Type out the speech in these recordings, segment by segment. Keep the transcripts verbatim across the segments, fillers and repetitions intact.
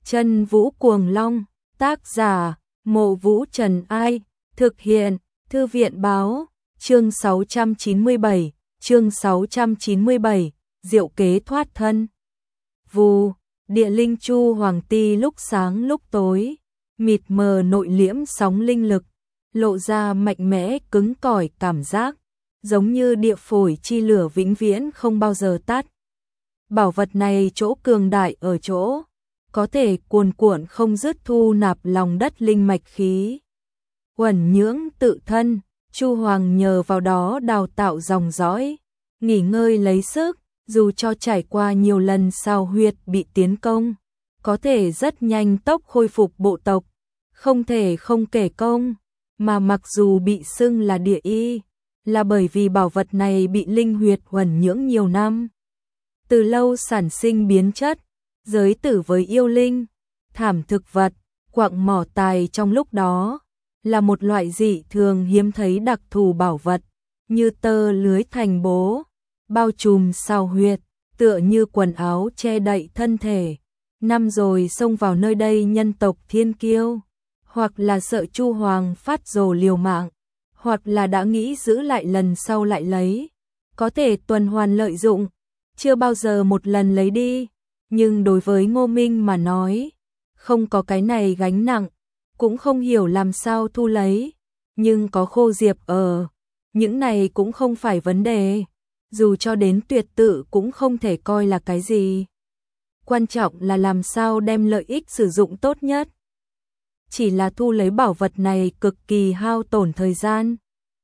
Chân Vũ Cuồng Long, tác giả, Mộ Vũ Trần Ai, thực hiện, Thư viện Báo, chương sáu trăm chín mươi bảy, chương sáu trăm chín mươi bảy, diệu kế thoát thân. Vù, địa linh chu hoàng ti lúc sáng lúc tối, mịt mờ nội liễm sóng linh lực, lộ ra mạnh mẽ cứng cỏi cảm giác, giống như địa phổi chi lửa vĩnh viễn không bao giờ tắt. Bảo vật này chỗ cường đại ở chỗ, có thể cuồn cuộn không dứt thu nạp lòng đất linh mạch khí. Uẩn nhưỡng tự thân, Chu Hoàng nhờ vào đó đào tạo dòng dõi, nghỉ ngơi lấy sức, dù cho trải qua nhiều lần sao huyệt bị tiến công, có thể rất nhanh tốc khôi phục bộ tộc, không thể không kể công, mà mặc dù bị xưng là địa y, là bởi vì bảo vật này bị linh huyệt uẩn nhưỡng nhiều năm. Từ lâu sản sinh biến chất, giới tử với yêu linh, thảm thực vật, quặng mỏ tài trong lúc đó, là một loại dị thường hiếm thấy đặc thù bảo vật, như tơ lưới thành bố, bao trùm sao huyệt, tựa như quần áo che đậy thân thể. Năm rồi xông vào nơi đây nhân tộc thiên kiêu, hoặc là sợ Chu Hoàng phát rồ liều mạng, hoặc là đã nghĩ giữ lại lần sau lại lấy, có thể tuần hoàn lợi dụng, chưa bao giờ một lần lấy đi. Nhưng đối với Ngô Minh mà nói, không có cái này gánh nặng, cũng không hiểu làm sao thu lấy, nhưng có Khô Diệp ở, những này cũng không phải vấn đề, dù cho đến tuyệt tự cũng không thể coi là cái gì. Quan trọng là làm sao đem lợi ích sử dụng tốt nhất. Chỉ là thu lấy bảo vật này cực kỳ hao tổn thời gian.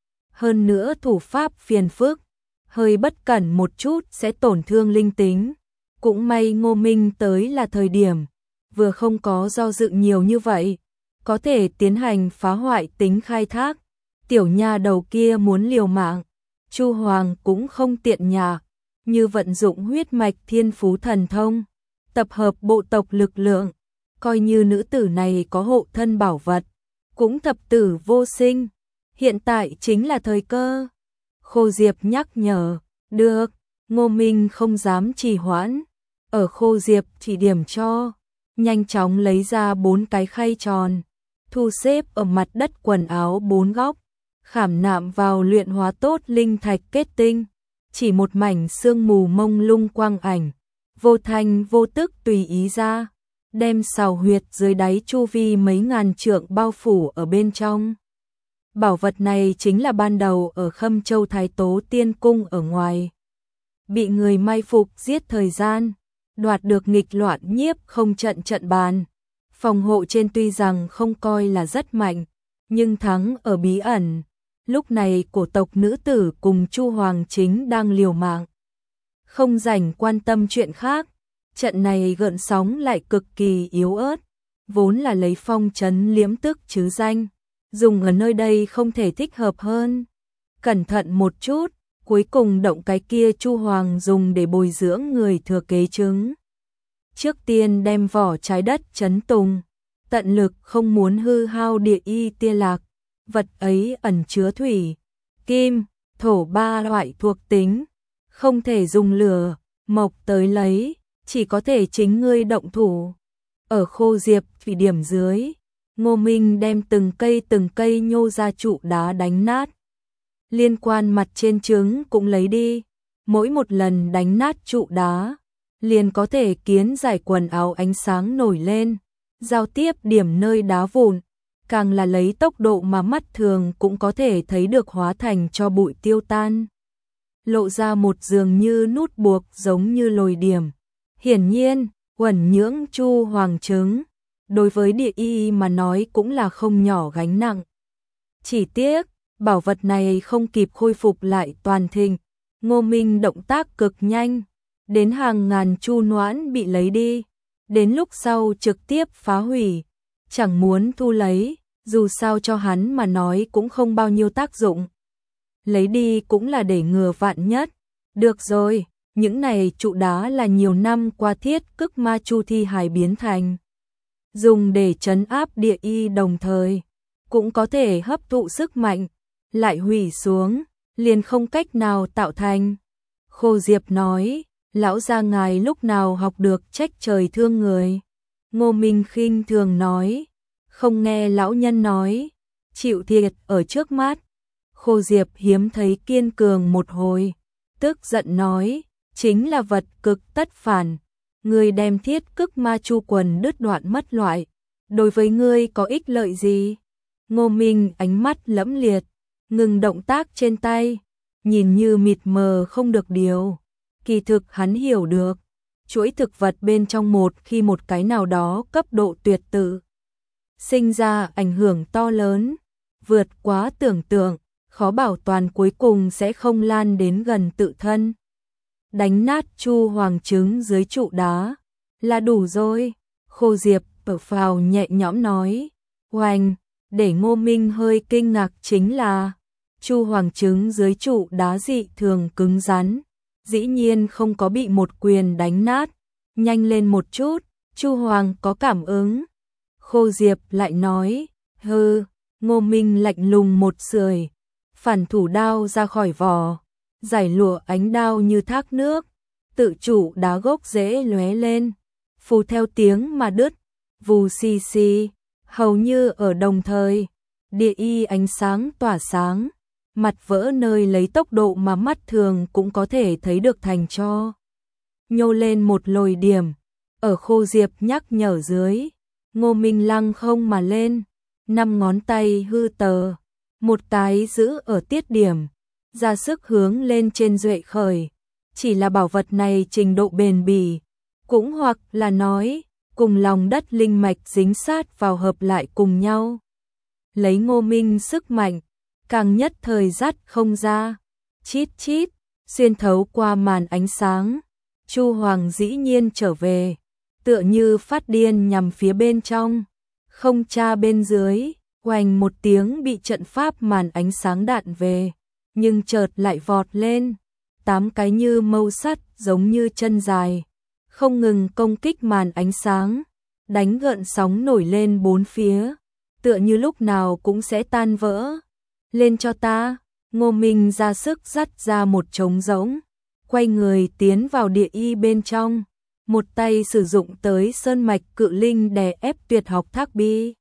Hơn nữa thủ pháp phiền phức, hơi bất cẩn một chút sẽ tổn thương linh tính. Cũng may Ngô Minh tới là thời điểm, vừa không có do dự nhiều như vậy, có thể tiến hành phá hoại tính khai thác. Tiểu nha đầu kia muốn liều mạng, Chu Hoàng cũng không tiện nhà, như vận dụng huyết mạch thiên phú thần thông, tập hợp bộ tộc lực lượng, coi như nữ tử này có hộ thân bảo vật, cũng thập tử vô sinh. Hiện tại chính là thời cơ. Khô Diệp nhắc nhở, được, Ngô Minh không dám trì hoãn. Ở Khô Diệp chỉ điểm cho, nhanh chóng lấy ra bốn cái khay tròn, thu xếp ở mặt đất quần áo bốn góc, khảm nạm vào luyện hóa tốt linh thạch kết tinh, chỉ một mảnh sương mù mông lung quang ảnh, vô thanh vô tức tùy ý ra, đem sào huyệt dưới đáy chu vi mấy ngàn trượng bao phủ ở bên trong. Bảo vật này chính là ban đầu ở Khâm Châu Thái Tố Tiên Cung ở ngoài, bị người mai phục giết thời gian, đoạt được nghịch loạn nhiếp không trận trận bàn. Phòng hộ trên tuy rằng không coi là rất mạnh, nhưng thắng ở bí ẩn. Lúc này cổ tộc nữ tử cùng Chu Hoàng chính đang liều mạng, không rảnh quan tâm chuyện khác. Trận này gợn sóng lại cực kỳ yếu ớt, vốn là lấy phong trấn liễm tức chứ danh, dùng ở nơi đây không thể thích hợp hơn. Cẩn thận một chút, cuối cùng động cái kia Chu Hoàng dùng để bồi dưỡng người thừa kế chứng. Trước tiên đem vỏ trái đất trấn tùng, tận lực không muốn hư hao địa y tia lạc, vật ấy ẩn chứa thủy, kim, thổ ba loại thuộc tính, không thể dùng lửa, mộc tới lấy, chỉ có thể chính ngươi động thủ. Ở Khô Diệp thủy điểm dưới, Ngô Minh đem từng cây từng cây nhô ra trụ đá đánh nát. Liên quan mặt trên trứng cũng lấy đi, mỗi một lần đánh nát trụ đá, liền có thể kiến giải quần áo ánh sáng nổi lên, giao tiếp điểm nơi đá vụn, càng là lấy tốc độ mà mắt thường cũng có thể thấy được hóa thành cho bụi tiêu tan. Lộ ra một dường như nút buộc giống như lồi điểm. Hiển nhiên, uẩn nhưỡng Chu Hoàng trứng, đối với địa y mà nói cũng là không nhỏ gánh nặng. Chỉ tiếc, bảo vật này không kịp khôi phục lại toàn thịnh. Ngô Minh động tác cực nhanh, đến hàng ngàn chu noãn bị lấy đi, đến lúc sau trực tiếp phá hủy, chẳng muốn thu lấy, dù sao cho hắn mà nói cũng không bao nhiêu tác dụng. Lấy đi cũng là để ngừa vạn nhất. Được rồi, những này trụ đá là nhiều năm qua thiết cức ma chu thi hài biến thành, dùng để trấn áp địa y đồng thời, cũng có thể hấp thụ sức mạnh, lại hủy xuống, liền không cách nào tạo thành. Khô Diệp nói, lão gia ngài lúc nào học được trách trời thương người. Ngô Minh khinh thường nói, không nghe lão nhân nói, chịu thiệt ở trước mắt. Khô Diệp hiếm thấy kiên cường một hồi, tức giận nói, chính là vật cực tất phản, ngươi đem thiết cức ma chu quần đứt đoạn mất loại, đối với ngươi có ích lợi gì? Ngô Minh ánh mắt lẫm liệt, ngừng động tác trên tay, nhìn như mịt mờ không được điều. Kỳ thực hắn hiểu được, chuỗi thực vật bên trong một khi một cái nào đó cấp độ tuyệt tự, sinh ra ảnh hưởng to lớn, vượt quá tưởng tượng, khó bảo toàn cuối cùng sẽ không lan đến gần tự thân. Đánh nát Chu Hoàng trứng dưới trụ đá là đủ rồi. Khô Diệp thở phào nhẹ nhõm nói. Oanh, để Ngô Minh hơi kinh ngạc chính là Chu Hoàng trứng dưới trụ đá dị thường cứng rắn, dĩ nhiên không có bị một quyền đánh nát. Nhanh lên một chút, Chu Hoàng có cảm ứng. Khô Diệp lại nói, hừ. Ngô Minh lạnh lùng một sưởi, phản thủ đao ra khỏi vỏ, giải lụa ánh đao như thác nước, tự chủ đá gốc rễ lóe lên, phù theo tiếng mà đứt, vù xì xì, hầu như ở đồng thời, địa y ánh sáng tỏa sáng, mặt vỡ nơi lấy tốc độ mà mắt thường cũng có thể thấy được thành tro. Nhô lên một lồi điểm, ở Khô Diệp nhắc nhở dưới, Ngô Minh lăng không mà lên, năm ngón tay hư tờ, một cái giữ ở tiết điểm, ra sức hướng lên trên duệ khởi. Chỉ là bảo vật này trình độ bền bỉ, cũng hoặc là nói, cùng lòng đất linh mạch dính sát vào hợp lại cùng nhau. Lấy Ngô Minh sức mạnh, càng nhất thời dắt không ra, chít chít, xuyên thấu qua màn ánh sáng. Chu Hoàng dĩ nhiên trở về, tựa như phát điên nhằm phía bên trong, không tra bên dưới, oanh một tiếng bị trận pháp màn ánh sáng đạn về, nhưng chợt lại vọt lên, tám cái như mâu sắt giống như chân dài, không ngừng công kích màn ánh sáng, đánh gợn sóng nổi lên bốn phía, tựa như lúc nào cũng sẽ tan vỡ. Lên cho ta, Ngô Minh ra sức dắt ra một trống rỗng, quay người tiến vào địa y bên trong, một tay sử dụng tới sơn mạch cự linh đè ép tuyệt học thác bi.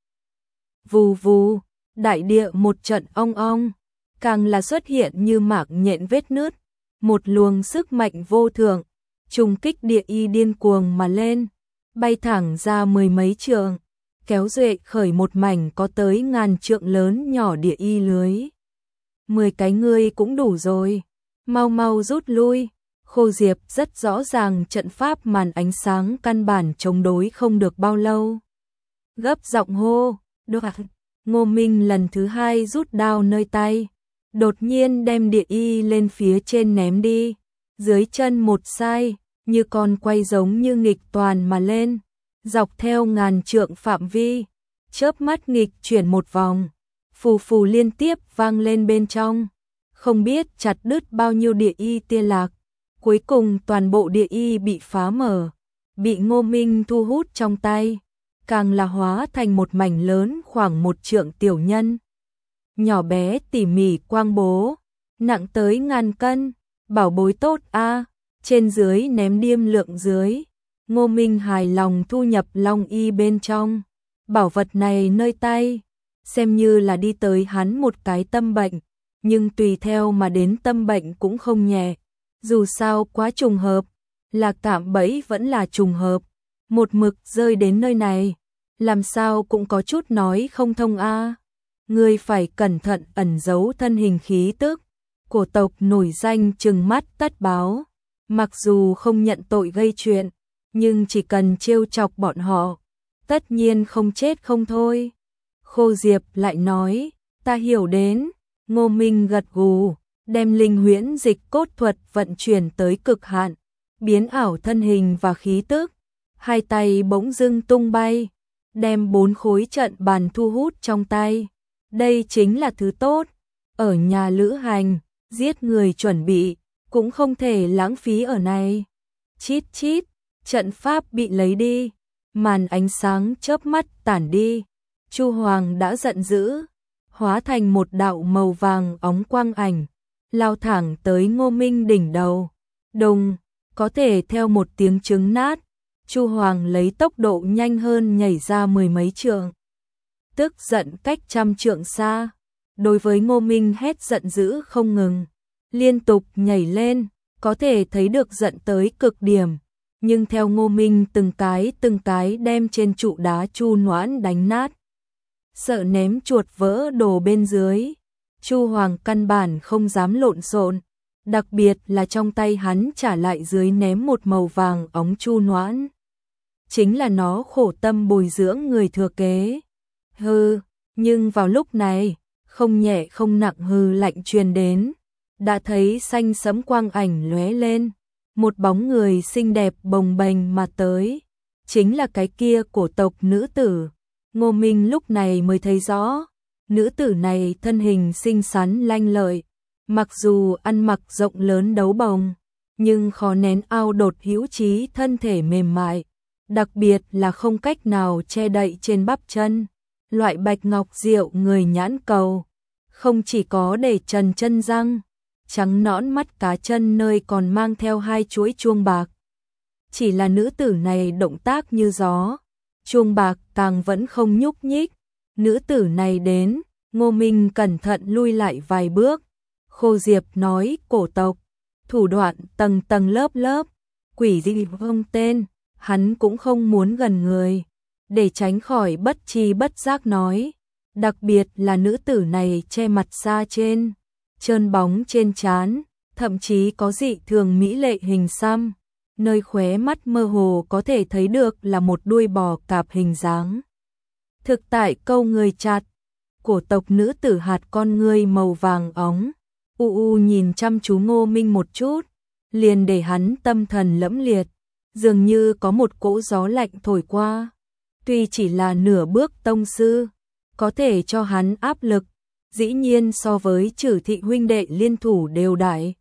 Vù vù, đại địa một trận ong ong, càng là xuất hiện như mạc nhện vết nứt, một luồng sức mạnh vô thượng, trùng kích địa y điên cuồng mà lên, bay thẳng ra mười mấy trượng, kéo duệ khởi một mảnh có tới ngàn trượng lớn nhỏ địa y lưới. Mười cái ngươi cũng đủ rồi, mau mau rút lui. Khô Diệp rất rõ ràng trận pháp màn ánh sáng căn bản chống đối không được bao lâu. Gấp giọng hô, được. Ngô Minh lần thứ hai rút đao nơi tay, đột nhiên đem địa y lên phía trên ném đi, dưới chân một sai, như con quay giống như nghịch toàn mà lên, dọc theo ngàn trượng phạm vi, chớp mắt nghịch chuyển một vòng, phù phù liên tiếp vang lên bên trong, không biết chặt đứt bao nhiêu địa y tia lạc. Cuối cùng toàn bộ địa y bị phá mở, bị Ngô Minh thu hút trong tay, càng là hóa thành một mảnh lớn khoảng một trượng tiểu nhân. Nhỏ bé tỉ mỉ quang bố, nặng tới ngàn cân, bảo bối tốt a, trên dưới ném điêm lượng dưới. Ngô Minh hài lòng thu nhập long y bên trong, bảo vật này nơi tay, xem như là đi tới hắn một cái tâm bệnh, nhưng tùy theo mà đến tâm bệnh cũng không nhẹ. Dù sao quá trùng hợp, là cạm bẫy vẫn là trùng hợp, một mực rơi đến nơi này, làm sao cũng có chút nói không thông a. À. Ngươi phải cẩn thận ẩn giấu thân hình khí tức, cổ tộc nổi danh trừng mắt tất báo, mặc dù không nhận tội gây chuyện, nhưng chỉ cần trêu chọc bọn họ, tất nhiên không chết không thôi. Khô Diệp lại nói, ta hiểu đến. Ngô Minh gật gù, đem linh huyễn dịch cốt thuật vận chuyển tới cực hạn, biến ảo thân hình và khí tức, hai tay bỗng dưng tung bay, đem bốn khối trận bàn thu hút trong tay. Đây chính là thứ tốt, ở nhà lữ hành, giết người chuẩn bị, cũng không thể lãng phí ở này. Chít chít, trận pháp bị lấy đi, màn ánh sáng chớp mắt tản đi, Chu Hoàng đã giận dữ, hóa thành một đạo màu vàng óng quang ảnh, lao thẳng tới Ngô Minh đỉnh đầu. Đùng, có thể theo một tiếng trứng nát, Chu Hoàng lấy tốc độ nhanh hơn nhảy ra mười mấy trượng. Tức giận cách trăm trượng xa, đối với Ngô Minh hét giận dữ không ngừng, liên tục nhảy lên, có thể thấy được giận tới cực điểm. Nhưng theo Ngô Minh từng cái từng cái đem trên trụ đá Chu Noãn đánh nát, sợ ném chuột vỡ đồ bên dưới. Chu Hoàng căn bản không dám lộn xộn, đặc biệt là trong tay hắn trả lại dưới ném một màu vàng óng Chu Noãn. Chính là nó khổ tâm bồi dưỡng người thừa kế. Hừ, nhưng vào lúc này, không nhẹ không nặng hừ lạnh truyền đến, đã thấy xanh sẫm quang ảnh lóe lên, một bóng người xinh đẹp bồng bềnh mà tới, chính là cái kia cổ tộc nữ tử. Ngô Minh lúc này mới thấy rõ, nữ tử này thân hình xinh xắn lanh lợi, mặc dù ăn mặc rộng lớn đấu bồng, nhưng khó nén ao đột hữu trí thân thể mềm mại, đặc biệt là không cách nào che đậy trên bắp chân, loại bạch ngọc diệu người nhãn cầu, không chỉ có để trần chân răng, trắng nõn mắt cá chân nơi còn mang theo hai chuỗi chuông bạc. Chỉ là nữ tử này động tác như gió, chuông bạc càng vẫn không nhúc nhích. Nữ tử này đến, Ngô Minh cẩn thận lui lại vài bước. Khô Diệp nói cổ tộc, thủ đoạn tầng tầng lớp lớp, quỷ dị không tên, hắn cũng không muốn gần người, để tránh khỏi bất tri bất giác nói. Đặc biệt là nữ tử này che mặt xa trên, trơn bóng trên trán, thậm chí có dị thường mỹ lệ hình xăm, nơi khóe mắt mơ hồ có thể thấy được là một đuôi bò cạp hình dáng. Thực tại câu người chặt, cổ tộc nữ tử hạt con ngươi màu vàng óng, u u nhìn chăm chú Ngô Minh một chút, liền để hắn tâm thần lẫm liệt, dường như có một cỗ gió lạnh thổi qua. Tuy chỉ là nửa bước tông sư, có thể cho hắn áp lực, dĩ nhiên so với Trử thị huynh đệ liên thủ đều đại.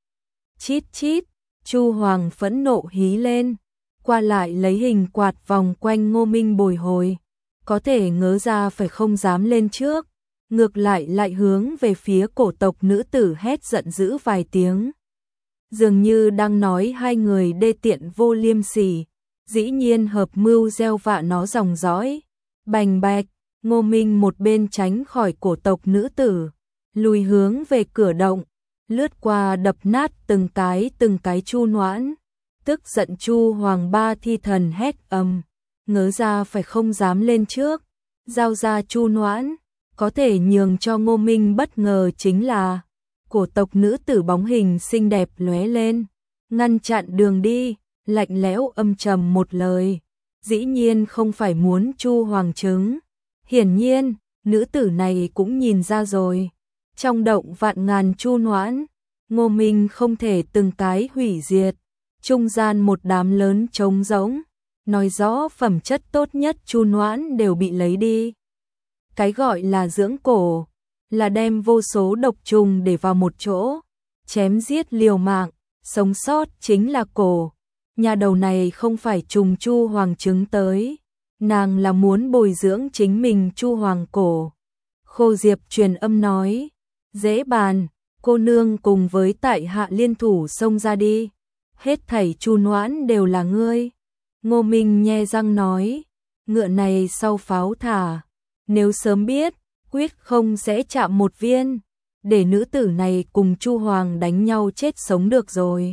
Chít chít, Chu Hoàng phẫn nộ hí lên, qua lại lấy hình quạt vòng quanh Ngô Minh bồi hồi, có thể ngớ ra phải không dám lên trước, ngược lại lại hướng về phía cổ tộc nữ tử hét giận dữ vài tiếng. Dường như đang nói hai người đê tiện vô liêm sỉ, dĩ nhiên hợp mưu gieo vạ nó dòng dõi. Bành bạch, Ngô Minh một bên tránh khỏi cổ tộc nữ tử, lùi hướng về cửa động, lướt qua đập nát từng cái từng cái Chu Noãn. Tức giận Chu Hoàng ba thi thần hét ầm, ngớ ra phải không dám lên trước, giao ra Chu Noãn. Có thể nhường cho Ngô Minh bất ngờ chính là cổ tộc nữ tử bóng hình xinh đẹp lóe lên, ngăn chặn đường đi, lạnh lẽo âm trầm một lời, dĩ nhiên không phải muốn Chu Hoàng trứng. Hiển nhiên, nữ tử này cũng nhìn ra rồi, trong động vạn ngàn Chu Noãn, Ngô Minh không thể từng cái hủy diệt, trung gian một đám lớn trống rỗng, nói rõ phẩm chất tốt nhất Chu Noãn đều bị lấy đi. Cái gọi là dưỡng cổ, là đem vô số độc trùng để vào một chỗ, chém giết liều mạng, sống sót chính là cổ. Nhà đầu này không phải trùng Chu Hoàng trứng tới, nàng là muốn bồi dưỡng chính mình Chu Hoàng cổ. Khô Diệp truyền âm nói, dễ bàn, cô nương cùng với tại hạ liên thủ xông ra đi, hết thảy Chu Noãn đều là ngươi. Ngô Minh nhe răng nói, ngựa này sau pháo thả, nếu sớm biết, quyết không sẽ chạm một viên, để nữ tử này cùng Chu Hoàng đánh nhau chết sống được rồi.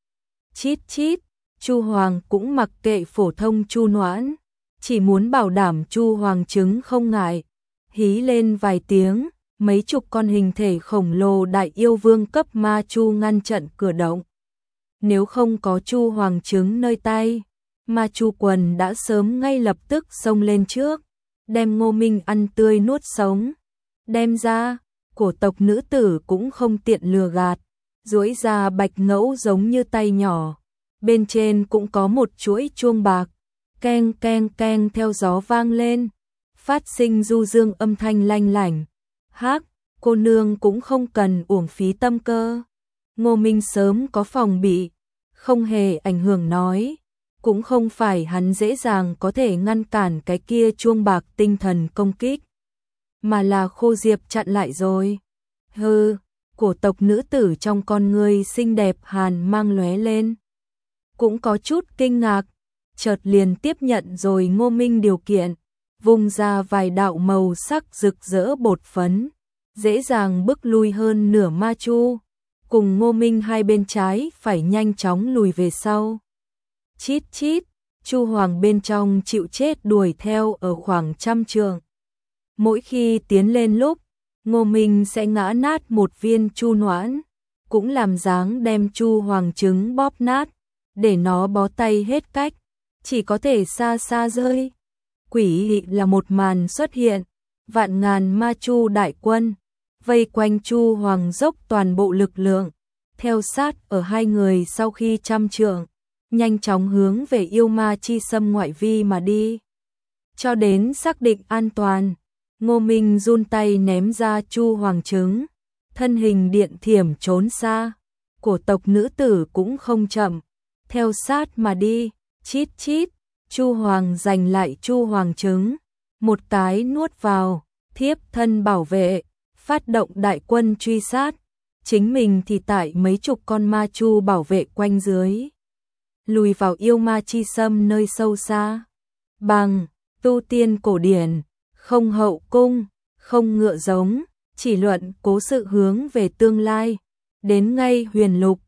Chít chít, Chu Hoàng cũng mặc kệ phổ thông Chu Noãn, chỉ muốn bảo đảm Chu Hoàng trứng không ngại, hí lên vài tiếng, mấy chục con hình thể khổng lồ đại yêu vương cấp ma Chu ngăn chặn cửa động. Nếu không có Chu Hoàng trứng nơi tay, ma Chu quần đã sớm ngay lập tức xông lên trước, đem Ngô Minh ăn tươi nuốt sống. Đem ra, cổ tộc nữ tử cũng không tiện lừa gạt, duỗi ra bạch ngẫu giống như tay nhỏ, bên trên cũng có một chuỗi chuông bạc, keng keng keng theo gió vang lên, phát sinh du dương âm thanh lanh lảnh. Hắc, cô nương cũng không cần uổng phí tâm cơ. Ngô Minh sớm có phòng bị, không hề ảnh hưởng nói, cũng không phải hắn dễ dàng có thể ngăn cản cái kia chuông bạc tinh thần công kích, mà là Khô Diệp chặn lại rồi. Hừ, cổ tộc nữ tử trong con ngươi xinh đẹp hàn mang lóe lên, cũng có chút kinh ngạc, chợt liền tiếp nhận rồi Ngô Minh điều kiện, vùng ra vài đạo màu sắc rực rỡ bột phấn, dễ dàng bức lui hơn nửa ma chu, cùng Ngô Minh hai bên trái phải nhanh chóng lùi về sau. Chít chít, Chu Hoàng bên trong chịu chết đuổi theo ở khoảng trăm trượng. Mỗi khi tiến lên lúc, Ngô Minh sẽ ngã nát một viên chu noãn, cũng làm dáng đem Chu Hoàng trứng bóp nát, để nó bó tay hết cách, chỉ có thể xa xa rơi. Quỷ dị là một màn xuất hiện, vạn ngàn ma chu đại quân, vây quanh Chu Hoàng dốc toàn bộ lực lượng, theo sát ở hai người sau khi trăm trượng, nhanh chóng hướng về yêu ma chi xâm ngoại vi mà đi. Cho đến xác định an toàn, Ngô Minh run tay ném ra Chu Hoàng trứng, thân hình điện thiểm trốn xa, cổ tộc nữ tử cũng không chậm, theo sát mà đi, chít chít, Chu Hoàng giành lại Chu Hoàng trứng, một cái nuốt vào, thiếp thân bảo vệ, phát động đại quân truy sát, chính mình thì tại mấy chục con ma chu bảo vệ quanh dưới, lùi vào yêu ma chi xâm nơi sâu xa. Bằng tu tiên cổ điển, không hậu cung, không ngựa giống, chỉ luận cố sự hướng về tương lai, đến ngay huyền lục,